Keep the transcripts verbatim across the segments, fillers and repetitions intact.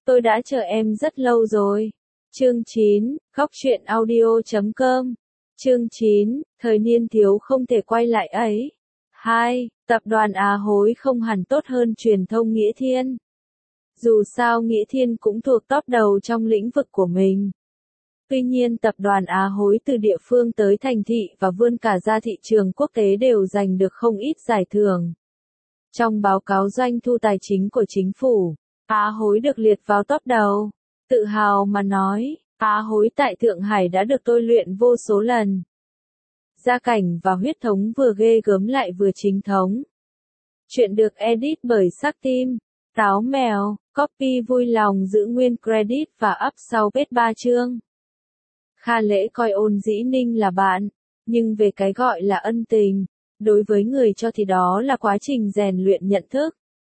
Tôi đã chờ em rất lâu rồi. Chương chín, Góc truyện audio chấm com. Chương chín, thời niên thiếu không thể quay lại ấy. hai. Tập đoàn Á Hối không hẳn tốt hơn truyền thông Nghĩa Thiên. Dù sao Nghĩa Thiên cũng thuộc top đầu trong lĩnh vực của mình. Tuy nhiên tập đoàn Á Hối từ địa phương tới thành thị và vươn cả ra thị trường quốc tế đều giành được không ít giải thưởng. Trong báo cáo doanh thu tài chính của chính phủ, Á Hối được liệt vào top đầu. Tự hào mà nói, Á Hối tại Thượng Hải đã được tôi luyện vô số lần. Gia cảnh và huyết thống vừa ghê gớm lại vừa chính thống. Chuyện được edit bởi Sắc Tim, Táo Mèo, copy vui lòng giữ nguyên credit và up sau page ba chương. Kha Lễ coi Ôn Dĩ Ninh là bạn, nhưng về cái gọi là ân tình, đối với người cho thì đó là quá trình rèn luyện nhận thức.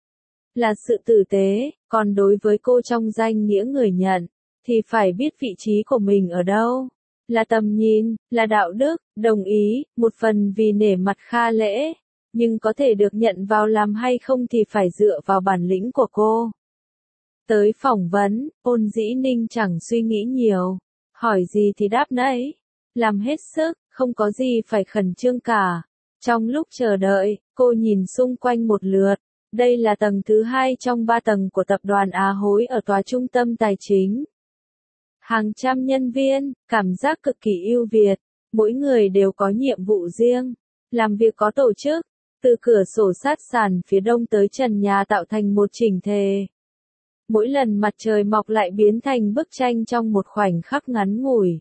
Là sự tử tế, còn đối với cô trong danh nghĩa người nhận, thì phải biết vị trí của mình ở đâu. Là tầm nhìn, là đạo đức, đồng ý, một phần vì nể mặt Kha Lễ, nhưng có thể được nhận vào làm hay không thì phải dựa vào bản lĩnh của cô. Tới phỏng vấn, Ôn Dĩ Ninh chẳng suy nghĩ nhiều, hỏi gì thì đáp nấy, làm hết sức, không có gì phải khẩn trương cả. Trong lúc chờ đợi, cô nhìn xung quanh một lượt. Đây là tầng thứ hai trong ba tầng của tập đoàn Á Hối ở tòa trung tâm tài chính. Hàng trăm nhân viên, cảm giác cực kỳ ưu việt, mỗi người đều có nhiệm vụ riêng, làm việc có tổ chức, từ cửa sổ sát sàn phía đông tới trần nhà tạo thành một chỉnh thể. Mỗi lần mặt trời mọc lại biến thành bức tranh trong một khoảnh khắc ngắn ngủi.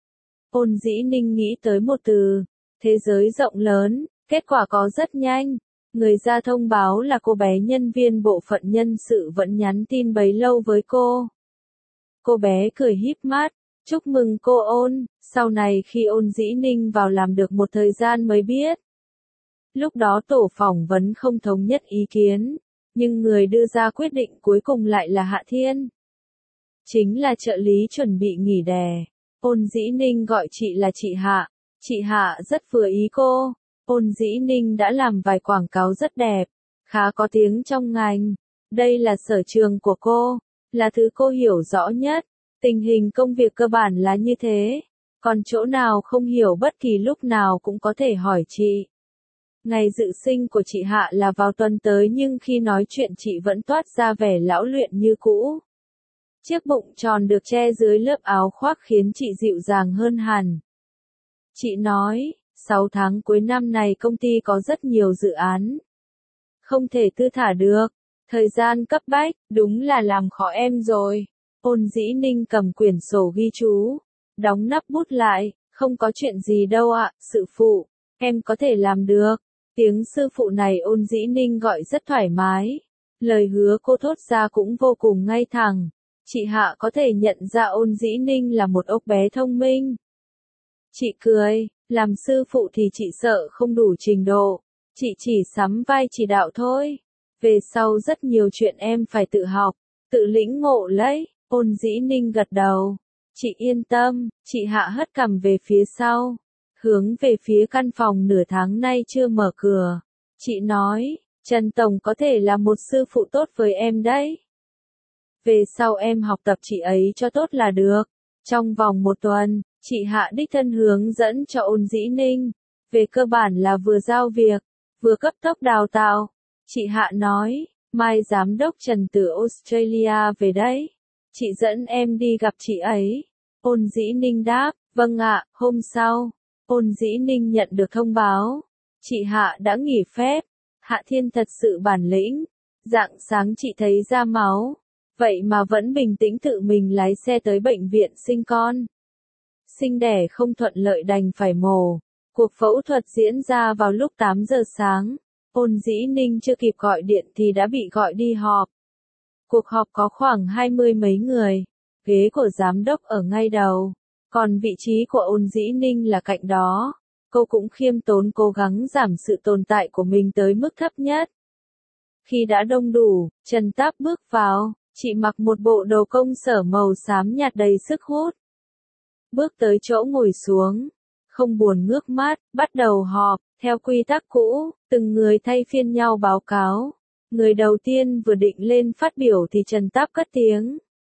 Ôn Dĩ Ninh nghĩ tới một từ, thế giới rộng lớn, kết quả có rất nhanh. Người ra thông báo là cô bé nhân viên bộ phận nhân sự vẫn nhắn tin bấy lâu với cô. Cô bé cười híp mắt, chúc mừng cô Ôn, sau này khi Ôn Dĩ Ninh vào làm được một thời gian mới biết. Lúc đó tổ phỏng vấn không thống nhất ý kiến, nhưng người đưa ra quyết định cuối cùng lại là Hạ Thiên. Chính là trợ lý chuẩn bị nghỉ đẻ. Ôn Dĩ Ninh gọi chị là chị Hạ, chị Hạ rất vừa ý cô. Ôn Dĩ Ninh đã làm vài quảng cáo rất đẹp, khá có tiếng trong ngành. Đây là sở trường của cô, là thứ cô hiểu rõ nhất. Tình hình công việc cơ bản là như thế, còn chỗ nào không hiểu bất kỳ lúc nào cũng có thể hỏi chị. Ngày dự sinh của chị Hạ là vào tuần tới nhưng khi nói chuyện chị vẫn toát ra vẻ lão luyện như cũ. Chiếc bụng tròn được che dưới lớp áo khoác khiến chị dịu dàng hơn hẳn. Chị nói, sáu tháng cuối năm này công ty có rất nhiều dự án. Không thể thư thả được, thời gian cấp bách, đúng là làm khó em rồi. Ôn Dĩ Ninh cầm quyển sổ ghi chú, đóng nắp bút lại, không có chuyện gì đâu ạ, sư phụ, em có thể làm được. Tiếng sư phụ này Ôn Dĩ Ninh gọi rất thoải mái. Lời hứa cô thốt ra cũng vô cùng ngay thẳng. Chị Hạ có thể nhận ra Ôn Dĩ Ninh là một ốc bé thông minh. Chị cười, làm sư phụ thì chị sợ không đủ trình độ, chị chỉ sắm vai chỉ đạo thôi. Về sau rất nhiều chuyện em phải tự học, tự lĩnh ngộ lấy. Ôn Dĩ Ninh gật đầu. Chị yên tâm, chị Hạ hất cằm về phía sau, hướng về phía căn phòng nửa tháng nay chưa mở cửa. Chị nói, Trần Tổng có thể là một sư phụ tốt với em đấy. Về sau em học tập chị ấy cho tốt là được. Trong vòng một tuần, chị Hạ đích thân hướng dẫn cho Ôn Dĩ Ninh. Về cơ bản là vừa giao việc, vừa cấp tốc đào tạo. Chị Hạ nói, mai giám đốc Trần từ Australia về đấy. Chị dẫn em đi gặp chị ấy. Ôn Dĩ Ninh đáp, vâng ạ. Hôm sau, Ôn Dĩ Ninh nhận được thông báo. Chị Hạ đã nghỉ phép. Hạ Thiên thật sự bản lĩnh. Rạng sáng chị thấy ra máu. Vậy mà vẫn bình tĩnh tự mình lái xe tới bệnh viện sinh con. Sinh đẻ không thuận lợi đành phải mổ. Cuộc phẫu thuật diễn ra vào lúc tám giờ sáng. Ôn Dĩ Ninh chưa kịp gọi điện thì đã bị gọi đi họp. Cuộc họp có khoảng hai mươi mấy người. Ghế của giám đốc ở ngay đầu. Còn vị trí của Ôn Dĩ Ninh là cạnh đó. Cô cũng khiêm tốn cố gắng giảm sự tồn tại của mình tới mức thấp nhất. Khi đã đông đủ, Trần Táp bước vào. Chị mặc một bộ đồ công sở màu xám nhạt đầy sức hút. Bước tới chỗ ngồi xuống, không buồn ngước mắt, bắt đầu họp, theo quy tắc cũ, từng người thay phiên nhau báo cáo. Người đầu tiên vừa định lên phát biểu thì Trần Táp cất tiếng.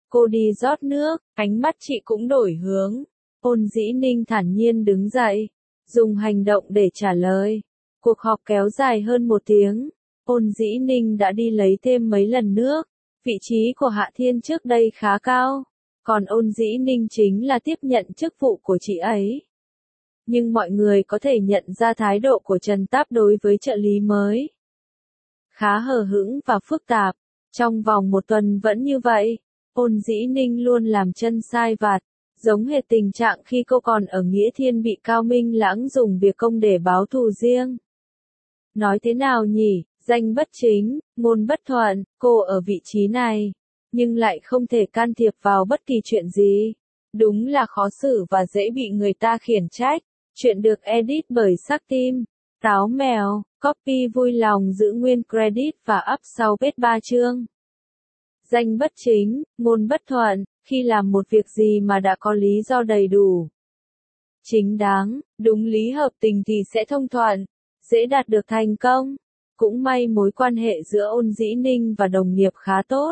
Cô đi rót nước, ánh mắt chị cũng đổi hướng. Ôn Dĩ Ninh thản nhiên đứng dậy, dùng hành động để trả lời. Cuộc họp kéo dài hơn một tiếng. Ôn Dĩ Ninh đã đi lấy thêm mấy lần nước. Vị trí của Hạ Thiên trước đây khá cao. Còn Ôn Dĩ Ninh chính là tiếp nhận chức vụ của chị ấy. Nhưng mọi người có thể nhận ra thái độ của Trần Táp đối với trợ lý mới khá hờ hững và phức tạp. Trong vòng một tuần vẫn như vậy. Ôn Dĩ Ninh luôn làm chân sai vặt, giống hệt tình trạng khi cô còn ở Nghĩa Thiên bị Cao Minh Lãng dùng việc công để báo thù riêng. Nói thế nào nhỉ, danh bất chính, ngôn bất thuận, cô ở vị trí này, nhưng lại không thể can thiệp vào bất kỳ chuyện gì. Đúng là khó xử và dễ bị người ta khiển trách. Chuyện được edit bởi Sắc Tim, Táo Mèo, copy vui lòng giữ nguyên credit và up sau page ba chương. Danh bất chính, ngôn bất thuận, khi làm một việc gì mà đã có lý do đầy đủ, chính đáng, đúng lý hợp tình thì sẽ thông thuận, dễ đạt được thành công. Cũng may mối quan hệ giữa Ôn Dĩ Ninh và đồng nghiệp khá tốt.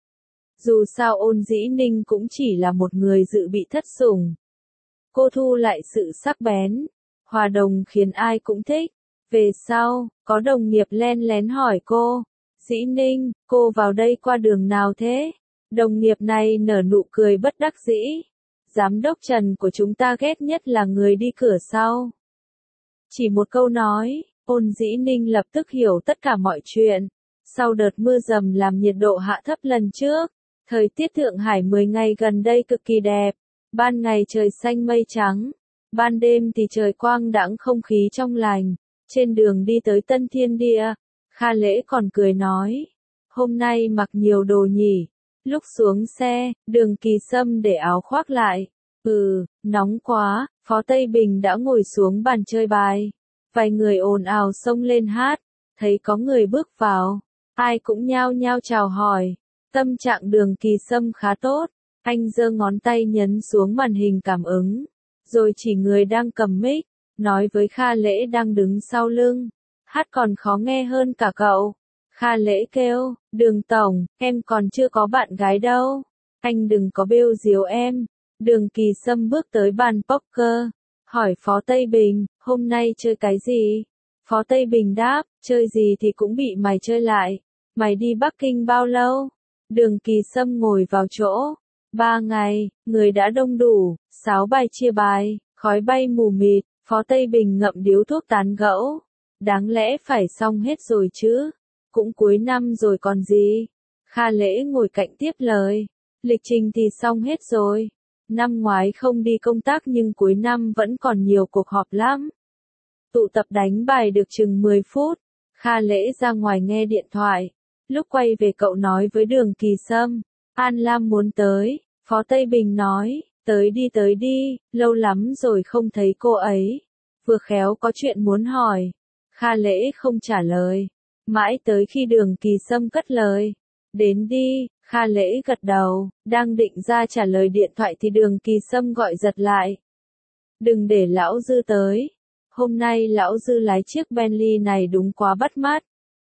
Dù sao Ôn Dĩ Ninh cũng chỉ là một người dự bị thất sủng. Cô thu lại sự sắc bén, hòa đồng khiến ai cũng thích. Về sau, có đồng nghiệp len lén hỏi cô, Dĩ Ninh, cô vào đây qua đường nào thế? Đồng nghiệp này nở nụ cười bất đắc dĩ. Giám đốc Trần của chúng ta ghét nhất là người đi cửa sau. Chỉ một câu nói, Ôn Dĩ Ninh lập tức hiểu tất cả mọi chuyện. Sau đợt mưa dầm làm nhiệt độ hạ thấp lần trước, thời tiết Thượng Hải mười ngày gần đây cực kỳ đẹp. Ban ngày trời xanh mây trắng, ban đêm thì trời quang đãng không khí trong lành. Trên đường đi tới Tân Thiên Địa, Kha Lễ còn cười nói, hôm nay mặc nhiều đồ nhỉ. Lúc xuống xe, Đường Kỳ Sâm để áo khoác lại. Ừ, nóng quá, Phó Tây Bình đã ngồi xuống bàn chơi bài. Vài người ồn ào xông lên hát, thấy có người bước vào, ai cũng nhao nhao chào hỏi. Tâm trạng Đường Kỳ Sâm khá tốt, anh giơ ngón tay nhấn xuống màn hình cảm ứng, rồi chỉ người đang cầm mic, nói với Kha Lễ đang đứng sau lưng, hát còn khó nghe hơn cả cậu. Kha Lễ kêu, Đường Tổng, em còn chưa có bạn gái đâu, anh đừng có bêu diếu em. Đường Kỳ Sâm bước tới bàn poker, hỏi Phó Tây Bình, hôm nay chơi cái gì? Phó Tây Bình đáp, chơi gì thì cũng bị mày chơi lại. Mày đi Bắc Kinh bao lâu? Đường Kỳ Sâm ngồi vào chỗ. Ba ngày, người đã đông đủ, sáu bài chia bài, khói bay mù mịt, Phó Tây Bình ngậm điếu thuốc tán gẫu. Đáng lẽ phải xong hết rồi chứ. Cũng cuối năm rồi còn gì. Kha Lễ ngồi cạnh tiếp lời. Lịch trình thì xong hết rồi. Năm ngoái không đi công tác nhưng cuối năm vẫn còn nhiều cuộc họp lắm. Tụ tập đánh bài được chừng mười phút. Kha Lễ ra ngoài nghe điện thoại. Lúc quay về cậu nói với Đường Kỳ Sâm, An Lam muốn tới. Phó Tây Bình nói, tới đi tới đi, lâu lắm rồi không thấy cô ấy. Vừa khéo có chuyện muốn hỏi. Kha Lễ không trả lời. Mãi tới khi Đường Kỳ Sâm cất lời. Đến đi, Kha Lễ gật đầu, đang định ra trả lời điện thoại thì Đường Kỳ Sâm gọi giật lại. Đừng để lão Dư tới. Hôm nay lão Dư lái chiếc Bentley này đúng quá bắt mắt.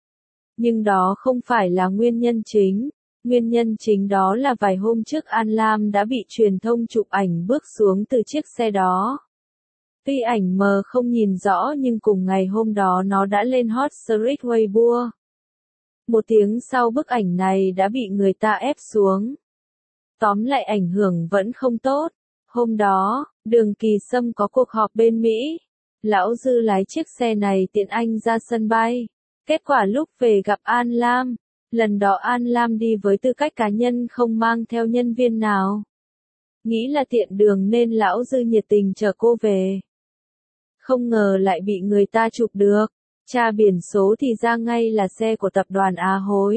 Nhưng đó không phải là nguyên nhân chính. Nguyên nhân chính đó là vài hôm trước An Lam đã bị truyền thông chụp ảnh bước xuống từ chiếc xe đó. Tuy ảnh mờ không nhìn rõ nhưng cùng ngày hôm đó nó đã lên hot streak Weibo. Một tiếng sau bức ảnh này đã bị người ta ép xuống. Tóm lại ảnh hưởng vẫn không tốt. Hôm đó, Đường Kỳ Sâm có cuộc họp bên Mỹ. Lão Dư lái chiếc xe này tiện anh ra sân bay. Kết quả lúc về gặp An Lam. Lần đó An Lam đi với tư cách cá nhân không mang theo nhân viên nào. Nghĩ là tiện đường nên lão Dư nhiệt tình chở cô về. Không ngờ lại bị người ta chụp được. Tra biển số thì ra ngay là xe của tập đoàn Á Hối.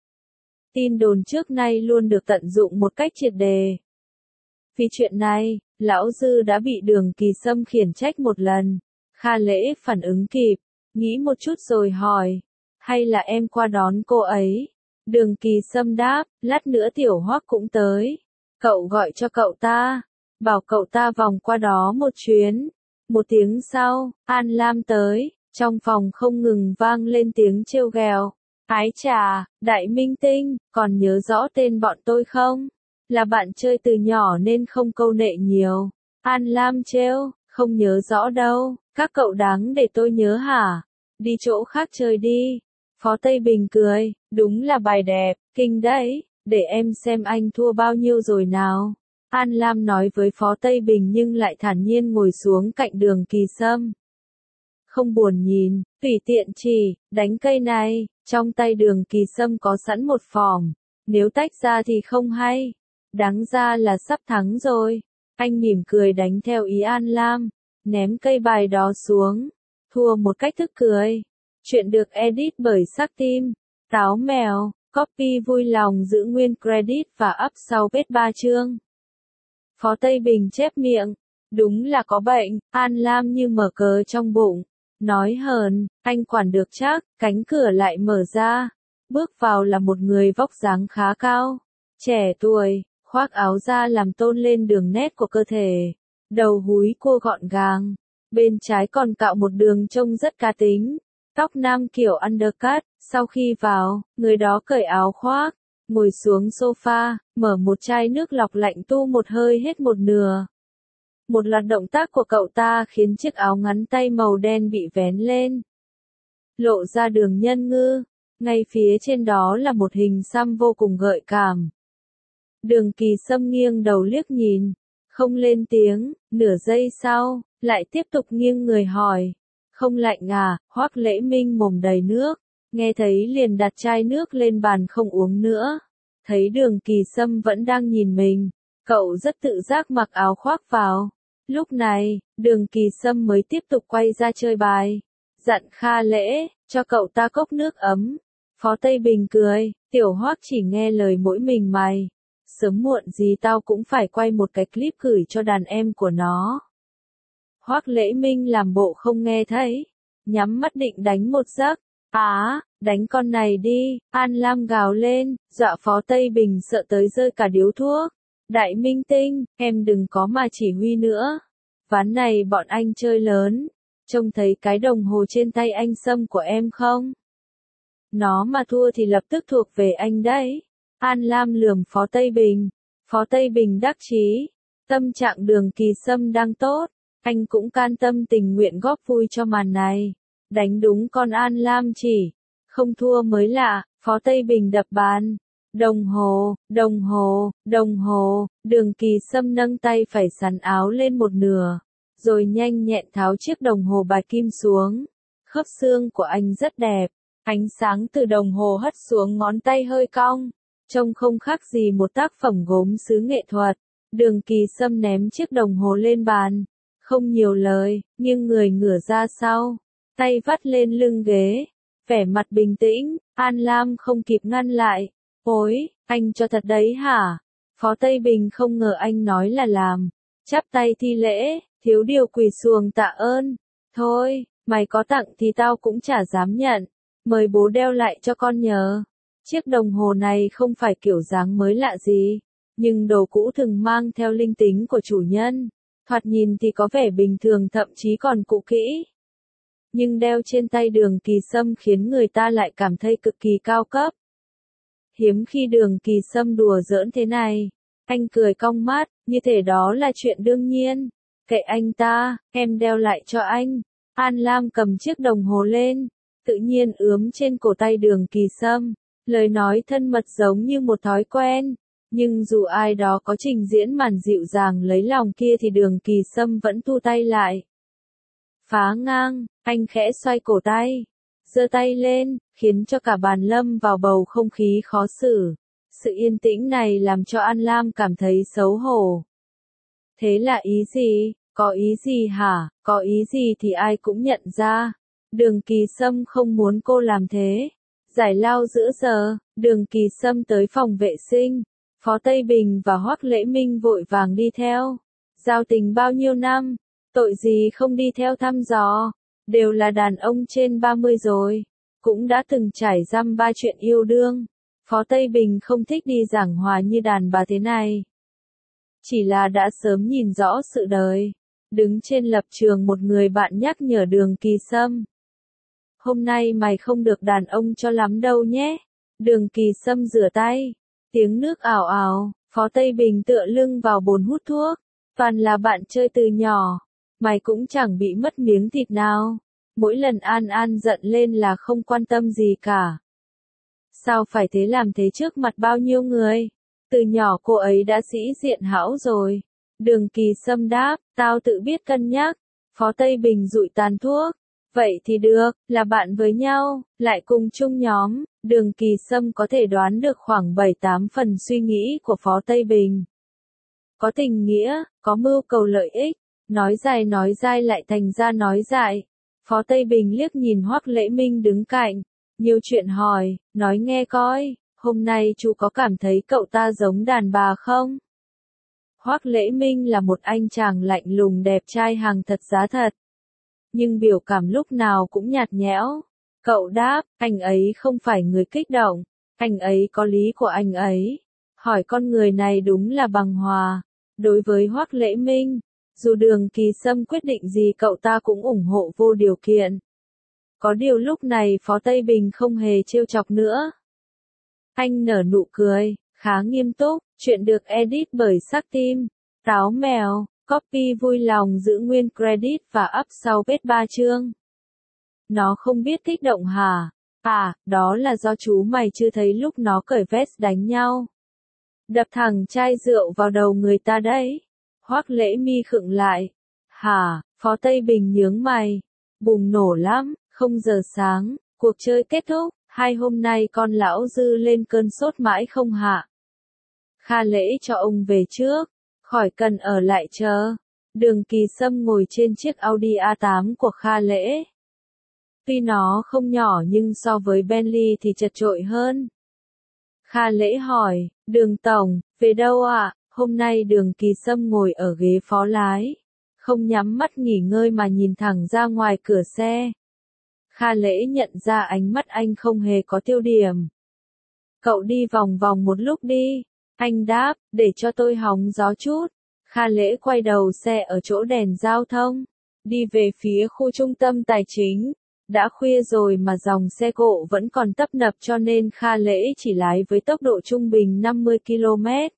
Tin đồn trước nay luôn được tận dụng một cách triệt đề. Vì chuyện này, lão Dư đã bị Đường Kỳ Sâm khiển trách một lần. Kha Lễ phản ứng kịp, nghĩ một chút rồi hỏi, hay là em qua đón cô ấy? Đường Kỳ Sâm đáp, lát nữa Tiểu Hoắc cũng tới. Cậu gọi cho cậu ta, bảo cậu ta vòng qua đó một chuyến. Một tiếng sau, An Lam tới, trong phòng không ngừng vang lên tiếng trêu ghẹo. Ái chà, Đại Minh Tinh, còn nhớ rõ tên bọn tôi không? là bạn chơi từ nhỏ nên không câu nệ nhiều. An Lam trêu, không nhớ rõ đâu, các cậu đáng để tôi nhớ hả? Đi chỗ khác chơi đi. Phó Tây Bình cười, đúng là bài đẹp, kinh đấy, để em xem anh thua bao nhiêu rồi nào. An Lam nói với Phó Tây Bình nhưng lại thản nhiên ngồi xuống cạnh Đường Kỳ Sâm. Không buồn nhìn, tùy tiện chỉ, đánh cây này, trong tay Đường Kỳ Sâm có sẵn một phỏng, nếu tách ra thì không hay, đáng ra là sắp thắng rồi. Anh mỉm cười đánh theo ý An Lam, ném cây bài đó xuống, thua một cách tức cười. Chuyện được edit bởi Sắc Tim, Táo Mèo, copy vui lòng giữ nguyên credit và up sau page ba chương. Phó Tây Bình chép miệng, đúng là có bệnh, An Lam như mở cờ trong bụng, nói hờn, anh quản được chắc, cánh cửa lại mở ra, bước vào là một người vóc dáng khá cao, trẻ tuổi, khoác áo ra làm tôn lên đường nét của cơ thể, đầu húi cua gọn gàng, bên trái còn cạo một đường trông rất cá tính, tóc nam kiểu undercut, sau khi vào, người đó cởi áo khoác, ngồi xuống sofa, mở một chai nước lọc lạnh tu một hơi hết một nửa. Một loạt động tác của cậu ta khiến chiếc áo ngắn tay màu đen bị vén lên, lộ ra đường nhân ngư, ngay phía trên đó là một hình xăm vô cùng gợi cảm. Đường Kỳ Sâm nghiêng đầu liếc nhìn, không lên tiếng, nửa giây sau, lại tiếp tục nghiêng người hỏi, không lạnh à? Hoắc Lễ Minh mồm đầy nước, nghe thấy liền đặt chai nước lên bàn không uống nữa. Thấy Đường Kỳ Sâm vẫn đang nhìn mình, cậu rất tự giác mặc áo khoác vào. Lúc này, Đường Kỳ Sâm mới tiếp tục quay ra chơi bài, dặn Kha Lễ, cho cậu ta cốc nước ấm. Phó Tây Bình cười, tiểu Hoắc chỉ nghe lời mỗi mình mày. Sớm muộn gì tao cũng phải quay một cái clip gửi cho đàn em của nó. Hoắc Lễ Minh làm bộ không nghe thấy, nhắm mắt định đánh một giấc. Á, đánh con này đi, An Lam gào lên, dọa Phó Tây Bình sợ tới rơi cả điếu thuốc. Đại minh tinh, em đừng có mà chỉ huy nữa. Ván này bọn anh chơi lớn, trông thấy cái đồng hồ trên tay anh Sâm của em không? Nó mà thua thì lập tức thuộc về anh đấy. An Lam lườm Phó Tây Bình. Phó Tây Bình đắc chí, tâm trạng Đường Kỳ Sâm đang tốt, anh cũng can tâm tình nguyện góp vui cho màn này. Đánh đúng con An Lam chỉ, không thua mới lạ. Phó Tây Bình đập bàn. Đồng hồ, đồng hồ, đồng hồ, Đường Kỳ Sâm nâng tay phải sắn áo lên một nửa, rồi nhanh nhẹn tháo chiếc đồng hồ bạc kim xuống. Khớp xương của anh rất đẹp, ánh sáng từ đồng hồ hất xuống ngón tay hơi cong, trông không khác gì một tác phẩm gốm sứ nghệ thuật. Đường Kỳ Sâm ném chiếc đồng hồ lên bàn, không nhiều lời, nghiêng người ngửa ra sau, tay vắt lên lưng ghế, vẻ mặt bình tĩnh. An Lam không kịp ngăn lại. Ôi, anh cho thật đấy hả? Phó Tây Bình không ngờ anh nói là làm, chắp tay thi lễ, thiếu điều quỳ xuồng tạ ơn. Thôi, mày có tặng thì tao cũng chả dám nhận, mời bố đeo lại cho con nhờ. Chiếc đồng hồ này không phải kiểu dáng mới lạ gì, nhưng đồ cũ thường mang theo linh tính của chủ nhân, thoạt nhìn thì có vẻ bình thường thậm chí còn cũ kỹ. Nhưng đeo trên tay Đường Kỳ Sâm khiến người ta lại cảm thấy cực kỳ cao cấp. Hiếm khi Đường Kỳ Sâm đùa giỡn thế này. Anh cười cong mắt, như thể đó là chuyện đương nhiên. Kệ anh ta, em đeo lại cho anh. An Lam cầm chiếc đồng hồ lên, tự nhiên ướm trên cổ tay Đường Kỳ Sâm. Lời nói thân mật giống như một thói quen. Nhưng dù ai đó có trình diễn màn dịu dàng lấy lòng kia thì Đường Kỳ Sâm vẫn thu tay lại. Phá ngang, anh khẽ xoay cổ tay, giơ tay lên, khiến cho cả bàn lâm vào bầu không khí khó xử. Sự yên tĩnh này làm cho An Lam cảm thấy xấu hổ. Thế là ý gì? Có ý gì hả? Có ý gì thì ai cũng nhận ra. Đường Kỳ Sâm không muốn cô làm thế. Giải lao giữa giờ, Đường Kỳ Sâm tới phòng vệ sinh. Phó Tây Bình và Hoắc Lễ Minh vội vàng đi theo. Giao tình bao nhiêu năm, tội gì không đi theo thăm dò. Đều là đàn ông trên ba mươi rồi, cũng đã từng trải dăm ba chuyện yêu đương. Phó Tây Bình không thích đi giảng hòa như đàn bà thế này. Chỉ là đã sớm nhìn rõ sự đời. Đứng trên lập trường một người bạn nhắc nhở Đường Kỳ Sâm. Hôm nay mày không được đàn ông cho lắm đâu nhé. Đường Kỳ Sâm rửa tay. Tiếng nước ào ào, Phó Tây Bình tựa lưng vào bồn hút thuốc. Toàn là bạn chơi từ nhỏ. Mày cũng chẳng bị mất miếng thịt nào. Mỗi lần An An giận lên là không quan tâm gì cả. Sao phải thế làm thế trước mặt bao nhiêu người? Từ nhỏ cô ấy đã sĩ diện hão rồi. Đường Kỳ Sâm đáp, tao tự biết cân nhắc. Phó Tây Bình dụi tàn thuốc. Vậy thì được, là bạn với nhau, lại cùng chung nhóm. Đường Kỳ Sâm có thể đoán được khoảng bảy tám phần suy nghĩ của Phó Tây Bình. Có tình nghĩa, có mưu cầu lợi ích. Nói dài nói dai lại thành ra nói dại. Phó Tây Bình liếc nhìn Hoắc Lễ Minh đứng cạnh. Nhiều chuyện hỏi, nói nghe coi, hôm nay chú có cảm thấy cậu ta giống đàn bà không? Hoắc Lễ Minh là một anh chàng lạnh lùng đẹp trai hàng thật giá thật. Nhưng biểu cảm lúc nào cũng nhạt nhẽo. Cậu đáp, anh ấy không phải người kích động, anh ấy có lý của anh ấy. Hỏi con người này đúng là bằng hòa. Đối với Hoắc Lễ Minh, dù Đường Kỳ Sâm quyết định gì cậu ta cũng ủng hộ vô điều kiện. Có điều lúc này Phó Tây Bình không hề trêu chọc nữa. Anh nở nụ cười, khá nghiêm túc, chuyện được edit bởi Sắc Tim, Táo Mèo, copy vui lòng giữ nguyên credit và up sau page ba chương. Nó không biết kích động hả? À, đó là do chú mày chưa thấy lúc nó cởi vest đánh nhau. Đập thẳng chai rượu vào đầu người ta đấy. Hoắc Lễ Mi khựng lại. Hả? Phó Tây Bình nhướng mày. Bùng nổ lắm, không giờ sáng, cuộc chơi kết thúc, hai hôm nay con lão dư lên cơn sốt mãi không hạ. Kha Lễ cho ông về trước, khỏi cần ở lại chờ. Đường Kỳ Sâm ngồi trên chiếc Audi a tám của Kha Lễ. Tuy nó không nhỏ nhưng so với Bentley thì chật chội hơn. Kha Lễ hỏi, Đường Tổng, về đâu ạ? À? Hôm nay Đường Kỳ Sâm ngồi ở ghế phó lái. Không nhắm mắt nghỉ ngơi mà nhìn thẳng ra ngoài cửa xe. Kha Lễ nhận ra ánh mắt anh không hề có tiêu điểm. Cậu đi vòng vòng một lúc đi. Anh đáp, để cho tôi hóng gió chút. Kha Lễ quay đầu xe ở chỗ đèn giao thông. Đi về phía khu trung tâm tài chính. Đã khuya rồi mà dòng xe cộ vẫn còn tấp nập cho nên Kha Lễ chỉ lái với tốc độ trung bình năm mươi ki lô mét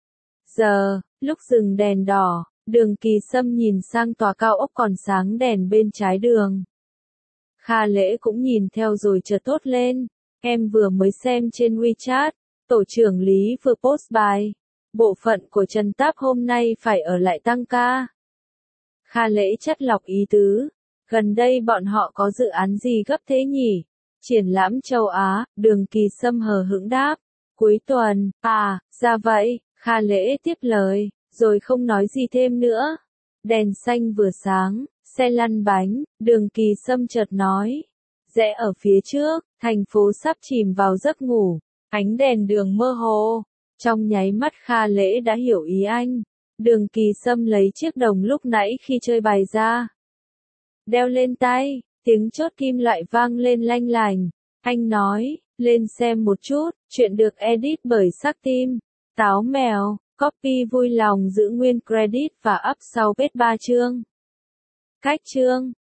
giờ. Lúc dừng đèn đỏ, Đường Kỳ Sâm nhìn sang tòa cao ốc còn sáng đèn bên trái đường. Kha Lễ cũng nhìn theo rồi chợt thốt lên. Em vừa mới xem trên WeChat, tổ trưởng Lý vừa post bài. Bộ phận của Trần Táp hôm nay phải ở lại tăng ca. Kha Lễ chắt lọc ý tứ. Gần đây bọn họ có dự án gì gấp thế nhỉ? Triển lãm châu Á, Đường Kỳ Sâm hờ hững đáp. Cuối tuần, à, ra vậy, Kha Lễ tiếp lời, rồi không nói gì thêm nữa. Đèn xanh vừa sáng, xe lăn bánh, Đường Kỳ Sâm chợt nói. Rẽ ở phía trước, thành phố sắp chìm vào giấc ngủ, ánh đèn đường mơ hồ. Trong nháy mắt Kha Lễ đã hiểu ý anh. Đường Kỳ Sâm lấy chiếc đồng lúc nãy khi chơi bài ra. Đeo lên tay, tiếng chốt kim loại vang lên lanh lành. Anh nói, lên xem một chút, chuyện được edit bởi Sắc Tim, Táo Mèo, copy vui lòng giữ nguyên credit và up sau page ba chương. Cách chương